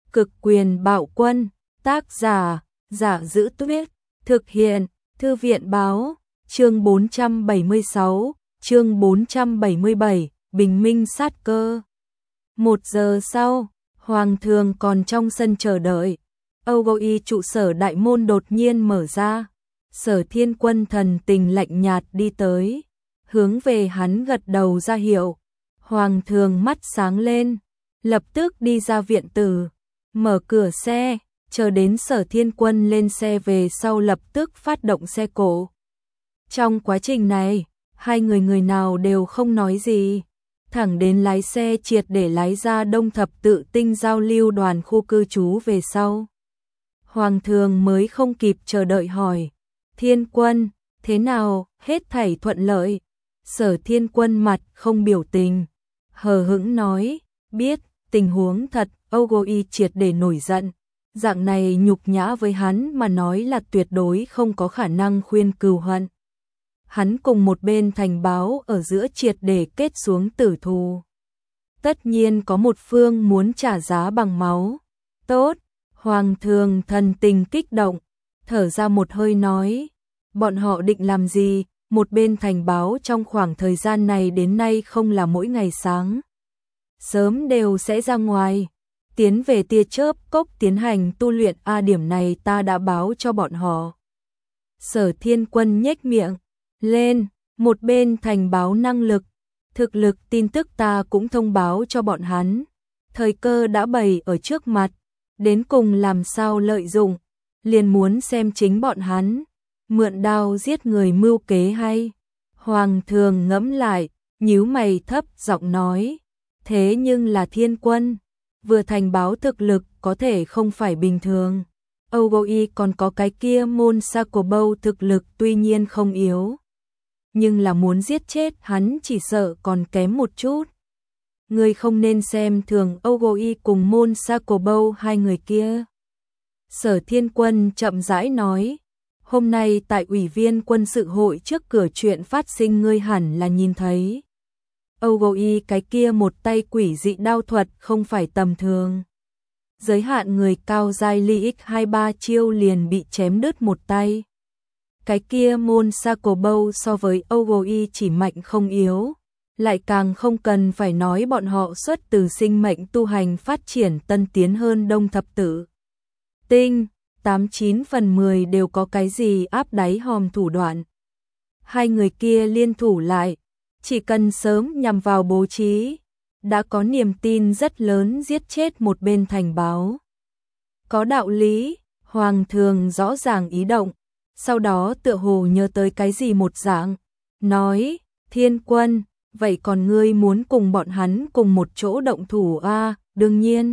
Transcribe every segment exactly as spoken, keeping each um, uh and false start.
Cực quyền bạo quân, tác giả, Giả Giữ Tuyết, thực hiện, Thư viện báo, chương bốn trăm bảy mươi sáu, chương bốn trăm bảy mươi bảy, bình minh sát cơ. Một giờ sau, Hoàng thượng còn trong sân chờ đợi. Âu Gâu Y trụ sở đại môn đột nhiên mở ra. Sở Thiên Quân thần tình lạnh nhạt đi tới, hướng về hắn gật đầu ra hiệu. Hoàng thượng mắt sáng lên, lập tức đi ra viện tử, mở cửa xe, chờ đến Sở Thiên Quân lên xe về sau lập tức phát động xe cộ. Trong quá trình này, hai người người nào đều không nói gì, thẳng đến lái xe triệt để lái ra Đông Thập Tự Tinh giao lưu đoàn khu cư trú về sau. Hoàng thượng mới không kịp chờ đợi hỏi, Thiên Quân, thế nào, hết thảy thuận lợi? Sở Thiên Quân mặt không biểu tình, hờ hững nói, biết, tình huống thật. Âu Gâu Y triệt để nổi giận, dạng này nhục nhã với hắn mà nói là tuyệt đối không có khả năng khuyên cừu hận. Hắn cùng một bên thành báo ở giữa triệt để kết xuống tử thù. Tất nhiên có một phương muốn trả giá bằng máu. Tốt, Hoàng thượng thần tình kích động, thở ra một hơi nói, bọn họ định làm gì? Một bên thành báo trong khoảng thời gian này đến nay không là mỗi ngày sáng sớm đều sẽ ra ngoài, tiến về tia chớp cốc tiến hành tu luyện. A điểm này ta đã báo cho bọn họ. Sở Thiên Quân nhếch miệng lên, một bên thành báo năng lực, thực lực tin tức ta cũng thông báo cho bọn hắn. Thời cơ đã bày ở trước mặt, đến cùng làm sao lợi dụng, liền muốn xem chính bọn hắn, mượn đao giết người mưu kế hay. Hoàng thượng ngẫm lại, nhíu mày thấp giọng nói, thế nhưng là Thiên Quân, vừa thành báo thực lực có thể không phải bình thường. Âu Gâu Y còn có cái kia môn Sakobou thực lực tuy nhiên không yếu, nhưng là muốn giết chết hắn chỉ sợ còn kém một chút. Ngươi không nên xem thường Âu Gâu Y cùng môn Sakobou hai người kia. Sở Thiên Quân chậm rãi nói, hôm nay tại ủy viên quân sự hội trước cửa chuyện phát sinh ngươi hẳn là nhìn thấy. Âu Gâu Y cái kia một tay quỷ dị đao thuật không phải tầm thường. Giới hạn người cao giai ly x hai ba chiêu liền bị chém đứt một tay. Cái kia môn Sakobou so với Âu Gâu Y chỉ mạnh không yếu, lại càng không cần phải nói bọn họ xuất từ sinh mệnh tu hành phát triển tân tiến hơn Đông Thập Tự Tinh, tám chín phần mười đều có cái gì áp đáy hòm thủ đoạn. Hai người kia liên thủ lại, chỉ cần sớm nhằm vào bố trí, đã có niềm tin rất lớn giết chết một bên thành báo. Có đạo lý, Hoàng thượng rõ ràng ý động, sau đó tựa hồ nhớ tới cái gì một dạng, nói, Thiên Quân, vậy còn ngươi muốn cùng bọn hắn cùng một chỗ động thủ a? À, đương nhiên.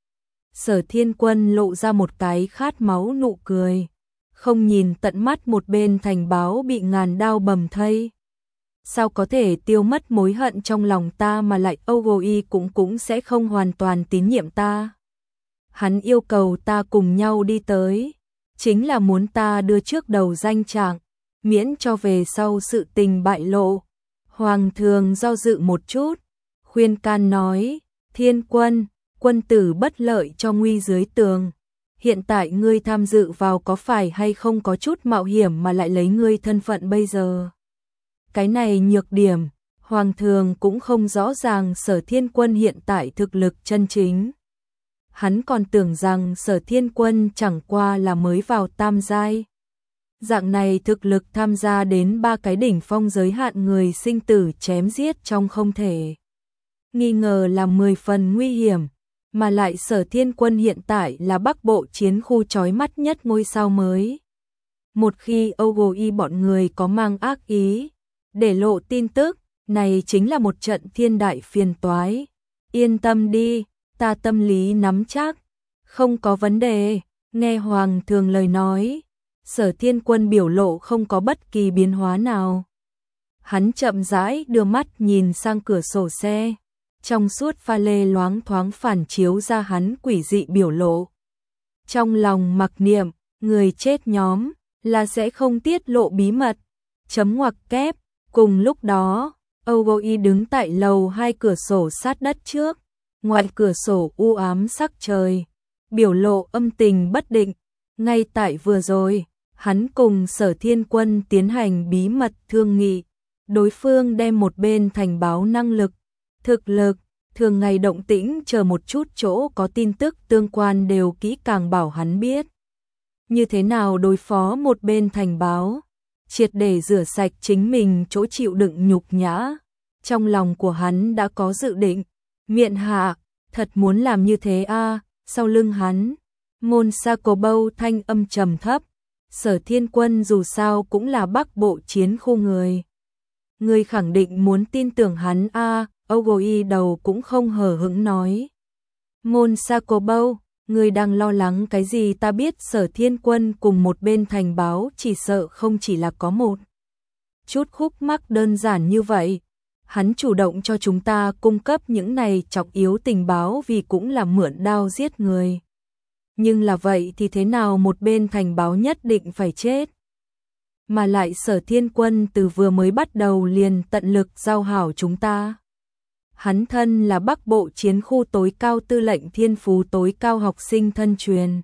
Sở Thiên Quân lộ ra một cái khát máu nụ cười, không nhìn tận mắt một bên thành báo bị ngàn đao bầm thây. Sao có thể tiêu mất mối hận trong lòng ta mà lại Âu Gâu Y cũng cũng sẽ không hoàn toàn tín nhiệm ta. Hắn yêu cầu ta cùng nhau đi tới, chính là muốn ta đưa trước đầu danh trạng, miễn cho về sau sự tình bại lộ. Hoàng thượng do dự một chút, khuyên can nói, Thiên Quân, quân tử bất lợi cho nguy dưới tường. Hiện tại ngươi tham dự vào có phải hay không có chút mạo hiểm mà lại lấy ngươi thân phận bây giờ. Cái này nhược điểm, Hoàng thượng cũng không rõ ràng Sở Thiên Quân hiện tại thực lực chân chính. Hắn còn tưởng rằng Sở Thiên Quân chẳng qua là mới vào tam giai. Dạng này thực lực tham gia đến ba cái đỉnh phong giới hạn người sinh tử chém giết trong không thể nghi ngờ là mười phần nguy hiểm, mà lại Sở Thiên Quân hiện tại là Bắc Bộ chiến khu chói mắt nhất ngôi sao mới. Một khi Âu Gâu Y bọn người có mang ác ý, để lộ tin tức, này chính là một trận thiên đại phiền toái. Yên tâm đi, ta tâm lý nắm chắc, không có vấn đề. Nghe Hoàng thượng lời nói, Sở Thiên Quân biểu lộ không có bất kỳ biến hóa nào. Hắn chậm rãi đưa mắt nhìn sang cửa sổ xe, trong suốt pha lê loáng thoáng phản chiếu ra hắn quỷ dị biểu lộ. Trong lòng mặc niệm, người chết nhóm là sẽ không tiết lộ bí mật. Chấm ngoặc kép. Cùng lúc đó, Âu Gâu Y đứng tại lầu hai cửa sổ sát đất trước, ngoài cửa sổ u ám sắc trời, biểu lộ âm tình bất định. Ngay tại vừa rồi, hắn cùng Sở Thiên Quân tiến hành bí mật thương nghị. Đối phương đem một bên thành báo năng lực, thực lực, thường ngày động tĩnh chờ một chút chỗ có tin tức tương quan đều kỹ càng bảo hắn biết. Như thế nào đối phó một bên thành báo, triệt để rửa sạch chính mình chỗ chịu đựng nhục nhã. Trong lòng của hắn đã có dự định, miện hạ, thật muốn làm như thế a à, sau lưng hắn. Môn Sa Cổ Bâu thanh âm trầm thấp, Sở Thiên Quân dù sao cũng là Bắc Bộ chiến khu người. Người khẳng định muốn tin tưởng hắn a à, Ogoi đầu cũng không hờ hững nói. Môn Sa Cổ Bâu, người đang lo lắng cái gì? Ta biết Sở Thiên Quân cùng một bên thành báo chỉ sợ không chỉ là có một chút khúc mắc đơn giản như vậy. Hắn chủ động cho chúng ta cung cấp những này trọng yếu tình báo vì cũng là mượn đao giết người. Nhưng là vậy thì thế nào một bên thành báo nhất định phải chết? Mà lại Sở Thiên Quân từ vừa mới bắt đầu liền tận lực giao hảo chúng ta. Hắn thân là Bắc Bộ chiến khu tối cao tư lệnh thiên phú tối cao học sinh thân truyền.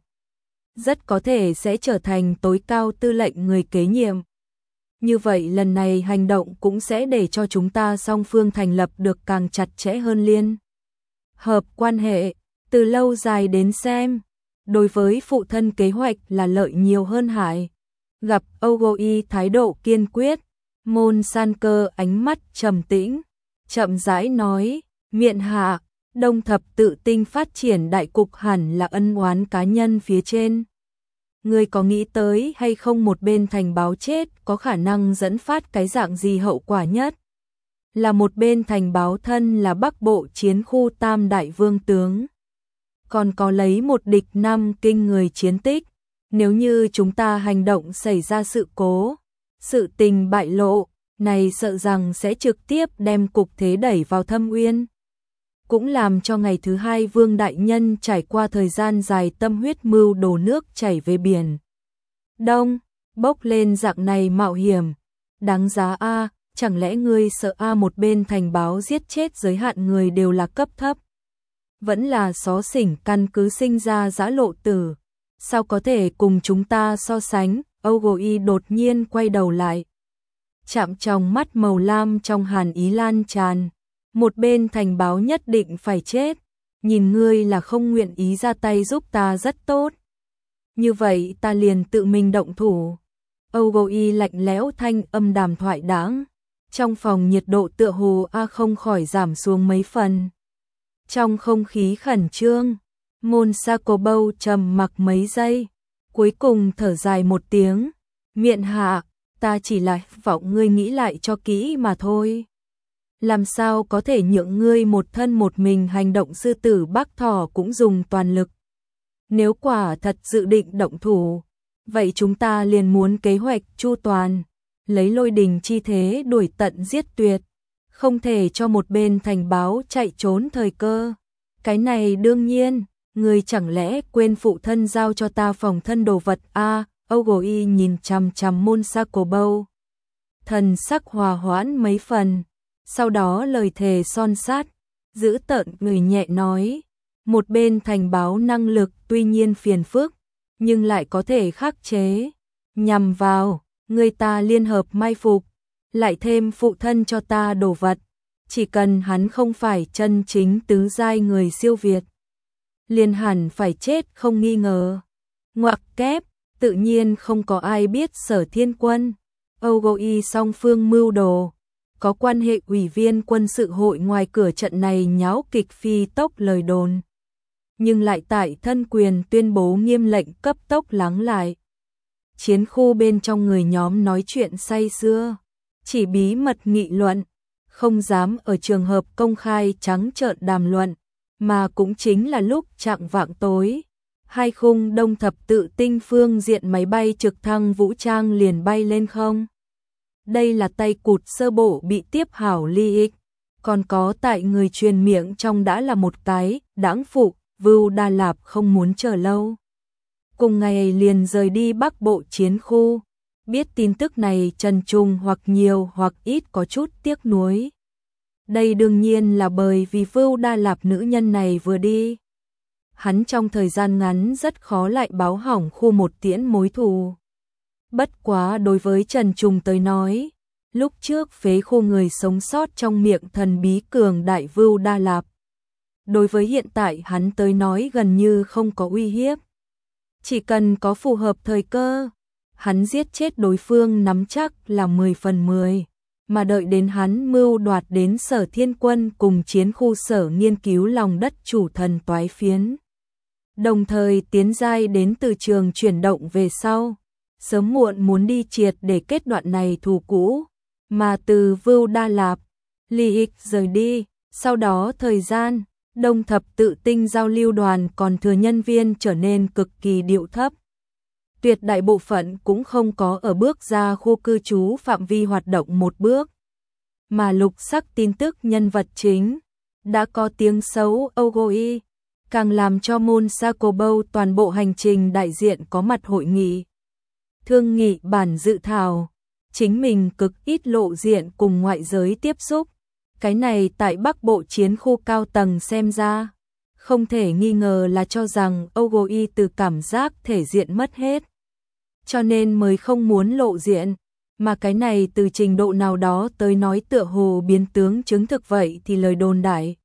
Rất có thể sẽ trở thành tối cao tư lệnh người kế nhiệm. Như vậy lần này hành động cũng sẽ để cho chúng ta song phương thành lập được càng chặt chẽ hơn liên hợp quan hệ. Từ lâu dài đến xem, đối với phụ thân kế hoạch là lợi nhiều hơn hại. Gặp Ogoi thái độ kiên quyết, Môn San Cơ ánh mắt trầm tĩnh, chậm rãi nói, miện hạ, Đông Thập Tự Tinh phát triển đại cục hẳn là ân oán cá nhân phía trên. Người có nghĩ tới hay không một bên thành báo chết có khả năng dẫn phát cái dạng gì hậu quả nhất? Là một bên thành báo thân là Bắc Bộ chiến khu tam đại vương tướng. Còn có lấy một địch năm kinh người chiến tích. Nếu như chúng ta hành động xảy ra sự cố, sự tình bại lộ, này sợ rằng sẽ trực tiếp đem cục thế đẩy vào thâm uyên. Cũng làm cho ngày thứ hai Vương Đại Nhân trải qua thời gian dài tâm huyết mưu đổ nước chảy về biển Đông, bốc lên dạng này mạo hiểm. Đáng giá a, chẳng lẽ ngươi sợ a một bên thành báo giết chết giới hạn người đều là cấp thấp? Vẫn là xó xỉnh căn cứ sinh ra giã lộ tử. Sao có thể cùng chúng ta so sánh? Ogoi đột nhiên quay đầu lại. Chạm trong mắt màu lam trong hàn ý lan tràn. Một bên thành báo nhất định phải chết. Nhìn ngươi là không nguyện ý ra tay giúp ta rất tốt. Như vậy ta liền tự mình động thủ. Ogoi lạnh lẽo thanh âm đàm thoại đáng. Trong phòng nhiệt độ tựa hồ a không khỏi giảm xuống mấy phần. Trong không khí khẩn trương, Môn Sa Cổ Bâu trầm mặc mấy giây, cuối cùng thở dài một tiếng, miện hạ, ta chỉ là hy vọng ngươi nghĩ lại cho kỹ mà thôi. Làm sao có thể nhượng ngươi một thân một mình hành động? Sư tử Bắc Thỏ cũng dùng toàn lực. Nếu quả thật dự định động thủ, vậy chúng ta liền muốn kế hoạch chu toàn, lấy lôi đình chi thế đuổi tận giết tuyệt, không thể cho một bên thành báo chạy trốn thời cơ. Cái này đương nhiên, ngươi chẳng lẽ quên phụ thân giao cho ta phòng thân đồ vật a? À, Ogoi nhìn chằm chằm Môn Sa Cổ Bâu, thần sắc hòa hoãn mấy phần, sau đó lời thề son sát, giữ tợn người nhẹ nói, một bên thành báo năng lực tuy nhiên phiền phức, nhưng lại có thể khắc chế, nhằm vào, người ta liên hợp mai phục, lại thêm phụ thân cho ta đồ vật, chỉ cần hắn không phải chân chính tứ giai người siêu việt, liền hẳn phải chết không nghi ngờ. Ngoặc kép, tự nhiên không có ai biết Sở Thiên Quân, Ogoi song phương mưu đồ, có quan hệ ủy viên quân sự hội ngoài cửa trận này nháo kịch phi tốc lời đồn. Nhưng lại tại thân quyền tuyên bố nghiêm lệnh cấp tốc lắng lại. Chiến khu bên trong người nhóm nói chuyện say sưa, chỉ bí mật nghị luận, không dám ở trường hợp công khai trắng trợn đàm luận, mà cũng chính là lúc chạng vạng tối. Hai khung Đông Thập Tự Tinh phương diện máy bay trực thăng vũ trang liền bay lên không. Đây là tay cụt sơ bộ bị tiếp hảo ly ích, còn có tại người truyền miệng trong đã là một cái, đãng phụ, Vưu Đa Lạp không muốn chờ lâu. Cùng ngày liền rời đi Bắc Bộ chiến khu, biết tin tức này Trần Trung hoặc nhiều hoặc ít có chút tiếc nuối. Đây đương nhiên là bởi vì Vưu Đa Lạp nữ nhân này vừa đi. hắn trong thời gian ngắn rất khó lại báo hỏng khu một tiễn mối thù. Bất quá đối với Trần Trùng tới nói, lúc trước phế khu người sống sót trong miệng thần bí cường đại Vưu Đa Lạp. Đối với hiện tại hắn tới nói gần như không có uy hiếp. Chỉ cần có phù hợp thời cơ, hắn giết chết đối phương nắm chắc là mười phần mười. Mà đợi đến hắn mưu đoạt đến Sở Thiên Quân cùng chiến khu sở nghiên cứu lòng đất chủ thần toái phiến. Đồng thời tiến giai đến từ trường chuyển động về sau, sớm muộn muốn đi triệt để kết đoạn này thù cũ, mà từ Vưu Đa Lạp, Ly Ích rời đi, sau đó thời gian, Đông Thập Tự Tinh giao lưu đoàn còn thừa nhân viên trở nên cực kỳ điệu thấp. Tuyệt đại bộ phận cũng không có ở bước ra khu cư trú phạm vi hoạt động một bước. Mà lục sắc tin tức nhân vật chính đã có tiếng xấu Ogoi, càng làm cho môn Sakobo toàn bộ hành trình đại diện có mặt hội nghị. Thương nghị bản dự thảo, chính mình cực ít lộ diện cùng ngoại giới tiếp xúc. Cái này tại Bắc Bộ chiến khu cao tầng xem ra, không thể nghi ngờ là cho rằng Ogoi từ cảm giác thể diện mất hết. Cho nên mới không muốn lộ diện, mà cái này từ trình độ nào đó tới nói tựa hồ biến tướng chứng thực vậy thì lời đồn đại.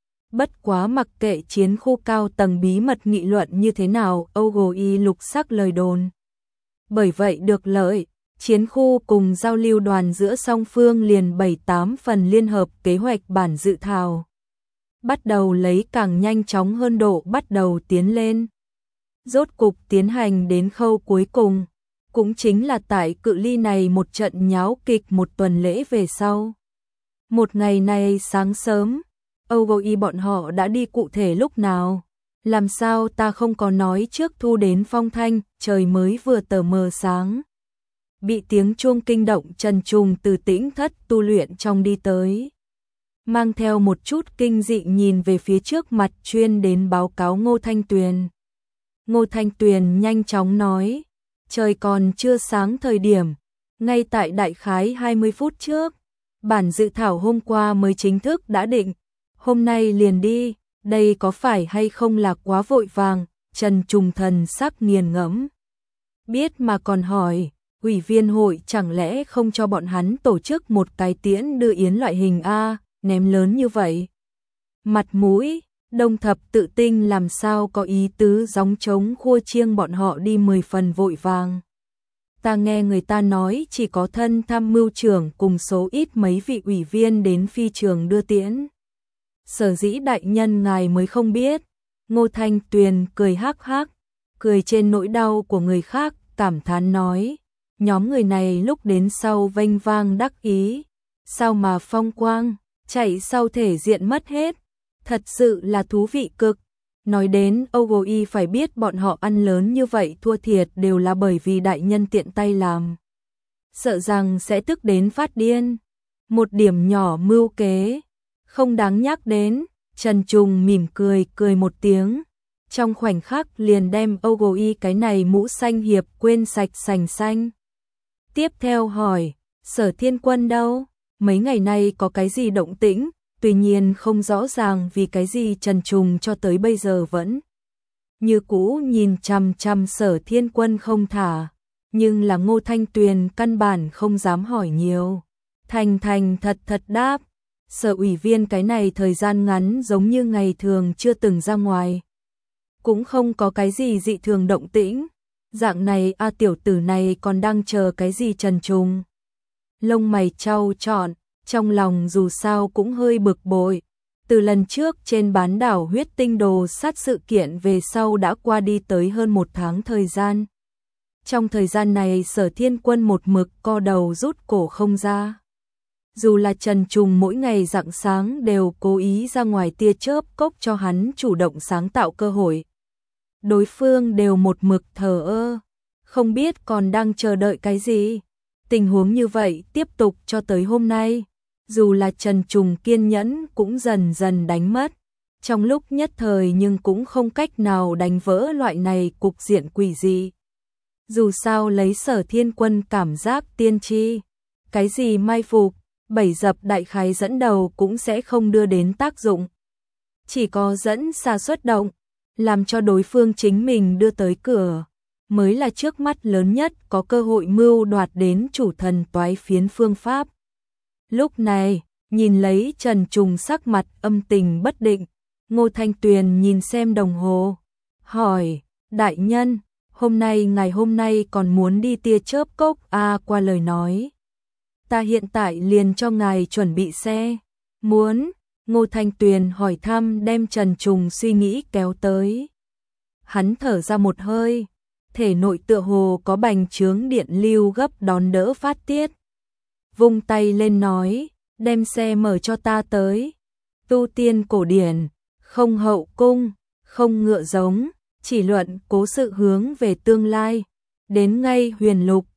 Bất quá mặc kệ chiến khu cao tầng bí mật nghị luận như thế nào, Ogoi lục sắc lời đồn. Bởi vậy được lợi, chiến khu cùng giao lưu đoàn giữa song phương liền bảy tám phần liên hợp kế hoạch bản dự thảo. Bắt đầu lấy càng nhanh chóng hơn độ bắt đầu tiến lên. Rốt cục tiến hành đến khâu cuối cùng, cũng chính là tại cự ly này một trận nháo kịch một tuần lễ về sau. Một ngày này sáng sớm, Ogoi bọn họ đã đi cụ thể lúc nào. Làm sao ta không có nói trước thu đến phong thanh, trời mới vừa tờ mờ sáng. Bị tiếng chuông kinh động Trần Trùng từ tĩnh thất tu luyện trong đi tới. Mang theo một chút kinh dị nhìn về phía trước mặt chuyên đến báo cáo Ngô Thanh Tuyền. Ngô Thanh Tuyền nhanh chóng nói, trời còn chưa sáng thời điểm, ngay tại đại khái hai mươi phút trước, bản dự thảo hôm qua mới chính thức đã định, hôm nay liền đi, đây có phải hay không là quá vội vàng, Trần Trùng thần sắc nghiền ngẫm. Biết mà còn hỏi, ủy viên hội chẳng lẽ không cho bọn hắn tổ chức một cái tiễn đưa yến loại hình A, ném lớn như vậy. Mặt mũi, Đông Thập Tự Tinh làm sao có ý tứ gióng trống khua chiêng bọn họ đi mười phần vội vàng. Ta nghe người ta nói chỉ có thân tham mưu trưởng cùng số ít mấy vị ủy viên đến phi trường đưa tiễn. Sở dĩ đại nhân ngài mới không biết. Ngô Thanh Tuyền cười hắc hắc, cười trên nỗi đau của người khác, cảm thán nói. Nhóm người này lúc đến sau vênh vang đắc ý, sao mà phong quang, chạy sau thể diện mất hết, thật sự là thú vị cực. Nói đến Ogoi phải biết bọn họ ăn lớn như vậy thua thiệt đều là bởi vì đại nhân tiện tay làm. Sợ rằng sẽ tức đến phát điên. Một điểm nhỏ mưu kế, không đáng nhắc đến. Trần Trùng mỉm cười cười một tiếng, trong khoảnh khắc liền đem Ogoi cái này mũ xanh hiệp quên sạch sành xanh. Tiếp theo hỏi, Sở Thiên Quân đâu? Mấy ngày nay có cái gì động tĩnh? Tuy nhiên không rõ ràng vì cái gì Trần Trùng cho tới bây giờ vẫn như cũ nhìn chằm chằm Sở Thiên Quân không thả, nhưng là Ngô Thanh Tuyền căn bản không dám hỏi nhiều. Thành thành thật thật đáp, Sở ủy viên cái này thời gian ngắn giống như ngày thường chưa từng ra ngoài. Cũng không có cái gì dị thường động tĩnh. Dạng này a tiểu tử này còn đang chờ cái gì Trần Trùng. Lông mày trao trọn, trong lòng dù sao cũng hơi bực bội. Từ lần trước trên bán đảo huyết tinh đồ sát sự kiện về sau đã qua đi tới hơn một tháng thời gian. Trong thời gian này Sở Thiên Quân một mực co đầu rút cổ không ra. Dù là Trần Trùng mỗi ngày rạng sáng đều cố ý ra ngoài tia chớp cốc cho hắn chủ động sáng tạo cơ hội. Đối phương đều một mực thờ ơ, không biết còn đang chờ đợi cái gì. Tình huống như vậy tiếp tục cho tới hôm nay, dù là Trần Trùng kiên nhẫn cũng dần dần đánh mất. Trong lúc nhất thời nhưng cũng không cách nào đánh vỡ loại này cục diện quỷ dị. Dù sao lấy Sở Thiên Quân cảm giác tiên tri, cái gì mai phục, bảy dập đại khái dẫn đầu cũng sẽ không đưa đến tác dụng. Chỉ có dẫn xa xuất động, làm cho đối phương chính mình đưa tới cửa, mới là trước mắt lớn nhất có cơ hội mưu đoạt đến chủ thần toái phiến phương pháp. Lúc này, nhìn lấy Trần Trùng sắc mặt âm tình bất định, Ngô Thanh Tuyền nhìn xem đồng hồ, hỏi, đại nhân, hôm nay ngày hôm nay còn muốn đi tia chớp cốc a à, qua lời nói. Ta hiện tại liền cho ngài chuẩn bị xe. Muốn, Ngô Thanh Tuyền hỏi thăm đem Trần Trùng suy nghĩ kéo tới. Hắn thở ra một hơi, thể nội tựa hồ có bành trướng điện lưu gấp đón đỡ phát tiết. Vung tay lên nói, đem xe mở cho ta tới. Tu tiên cổ điển, không hậu cung, không ngựa giống, chỉ luận cố sự hướng về tương lai. Đến ngay huyền lục,